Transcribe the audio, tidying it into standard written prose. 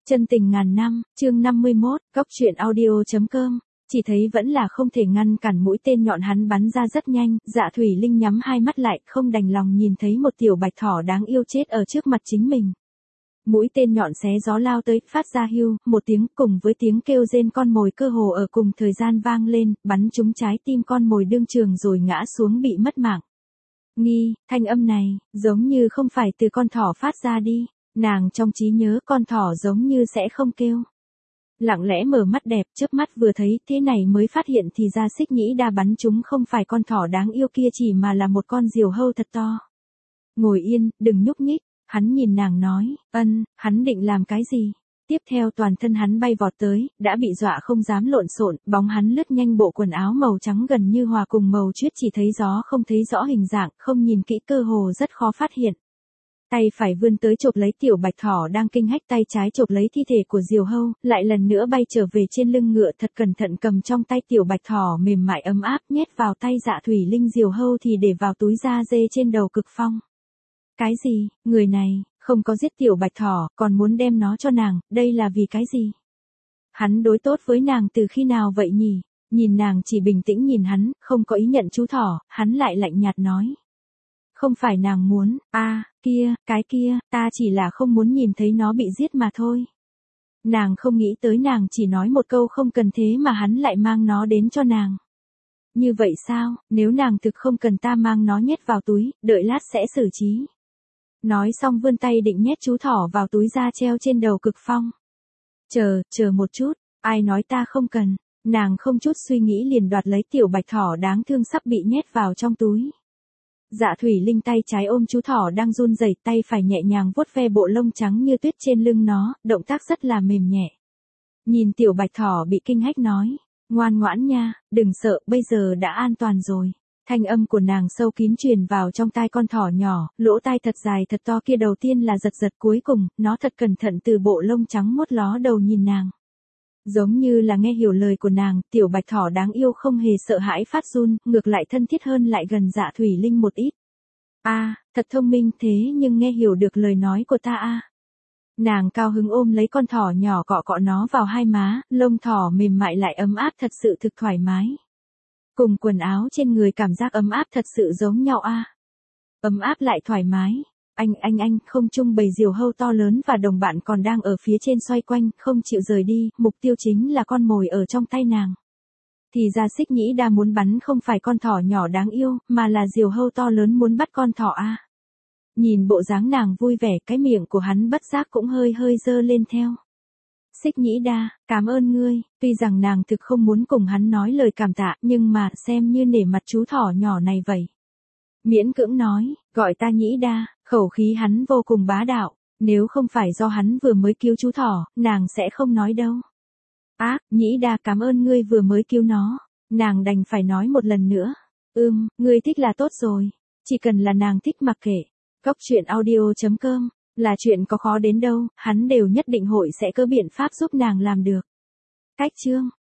Chân tình ngàn năm, chương 51, Cóc truyện audio.com. Chỉ thấy vẫn là không thể ngăn cản mũi tên nhọn hắn bắn ra rất nhanh, Dạ Thủy Linh nhắm hai mắt lại, không đành lòng nhìn thấy một tiểu bạch thỏ đáng yêu chết ở trước mặt chính mình. Mũi tên nhọn xé gió lao tới, phát ra hưu, một tiếng cùng với tiếng kêu rên con mồi cơ hồ ở cùng thời gian vang lên, bắn trúng trái tim con mồi đương trường rồi ngã xuống bị mất mạng. Nghi, thanh âm này, giống như không phải từ con thỏ phát ra đi. Nàng trong trí nhớ con thỏ giống như sẽ không kêu. Lặng lẽ mở mắt đẹp, chớp mắt vừa thấy, thế này mới phát hiện thì ra Xích Nhĩ Đa bắn chúng không phải con thỏ đáng yêu kia chỉ mà là một con diều hâu thật to. Ngồi yên, đừng nhúc nhích, hắn nhìn nàng nói, hắn định làm cái gì? Tiếp theo toàn thân hắn bay vọt tới, đã bị dọa không dám lộn xộn, bóng hắn lướt nhanh bộ quần áo màu trắng gần như hòa cùng màu chuyết chỉ thấy gió không thấy rõ hình dạng, không nhìn kỹ cơ hồ rất khó phát hiện. Tay phải vươn tới chộp lấy tiểu bạch thỏ đang kinh hách, tay trái chộp lấy thi thể của diều hâu, lại lần nữa bay trở về trên lưng ngựa, thật cẩn thận cầm trong tay tiểu bạch thỏ mềm mại ấm áp nhét vào tay Dạ Thủy Linh. Diều hâu thì để vào túi da dê trên đầu Cực Phong. Cái gì, người này, không có giết tiểu bạch thỏ, còn muốn đem nó cho nàng, đây là vì cái gì? Hắn đối tốt với nàng từ khi nào vậy nhỉ? Nhìn nàng chỉ bình tĩnh nhìn hắn, không có ý nhận chú thỏ, hắn lại lạnh nhạt nói. Không phải nàng muốn, cái kia, ta chỉ là không muốn nhìn thấy nó bị giết mà thôi. Nàng không nghĩ tới nàng chỉ nói một câu không cần thế mà hắn lại mang nó đến cho nàng. Như vậy sao, nếu nàng thực không cần ta mang nó nhét vào túi, đợi lát sẽ xử trí. Nói xong vươn tay định nhét chú thỏ vào túi da treo trên đầu Cực Phong. Chờ một chút, ai nói ta không cần, nàng không chút suy nghĩ liền đoạt lấy tiểu bạch thỏ đáng thương sắp bị nhét vào trong túi. Dạ Thủy Linh tay trái ôm chú thỏ đang run rẩy, tay phải nhẹ nhàng vuốt ve bộ lông trắng như tuyết trên lưng nó, động tác rất là mềm nhẹ. Nhìn tiểu bạch thỏ bị kinh hách nói, ngoan ngoãn nha, đừng sợ, bây giờ đã an toàn rồi. Thanh âm của nàng sâu kín truyền vào trong tai con thỏ nhỏ, lỗ tai thật dài thật to kia đầu tiên là giật cuối cùng, nó thật cẩn thận từ bộ lông trắng mốt ló đầu nhìn nàng. Giống như là nghe hiểu lời của nàng, tiểu bạch thỏ đáng yêu không hề sợ hãi phát run, ngược lại thân thiết hơn lại gần Dạ Thủy Linh một ít. Thật thông minh thế nhưng nghe hiểu được lời nói của ta. Nàng cao hứng ôm lấy con thỏ nhỏ cọ cọ nó vào hai má, lông thỏ mềm mại lại ấm áp thật sự thực thoải mái. Cùng quần áo trên người cảm giác ấm áp thật sự giống nhau Ấm áp lại thoải mái. Anh, không trung bầy diều hâu to lớn và đồng bạn còn đang ở phía trên xoay quanh, không chịu rời đi, mục tiêu chính là con mồi ở trong tay nàng. Thì ra Xích Nhĩ Đa muốn bắn không phải con thỏ nhỏ đáng yêu, mà là diều hâu to lớn muốn bắt con thỏ Nhìn bộ dáng nàng vui vẻ, cái miệng của hắn bất giác cũng hơi dơ lên theo. Xích Nhĩ Đa, cảm ơn ngươi, tuy rằng nàng thực không muốn cùng hắn nói lời cảm tạ, nhưng mà xem như nể mặt chú thỏ nhỏ này vậy. Miễn cưỡng nói, gọi ta Nhĩ Đa, khẩu khí hắn vô cùng bá đạo, nếu không phải do hắn vừa mới cứu chú thỏ, nàng sẽ không nói đâu. Nhĩ Đa cảm ơn ngươi vừa mới cứu nó, nàng đành phải nói một lần nữa. Ngươi thích là tốt rồi, chỉ cần là nàng thích mặc kệ. Cóc truyện audio.com, là chuyện có khó đến đâu, hắn đều nhất định hội sẽ có biện pháp giúp nàng làm được. Cách chương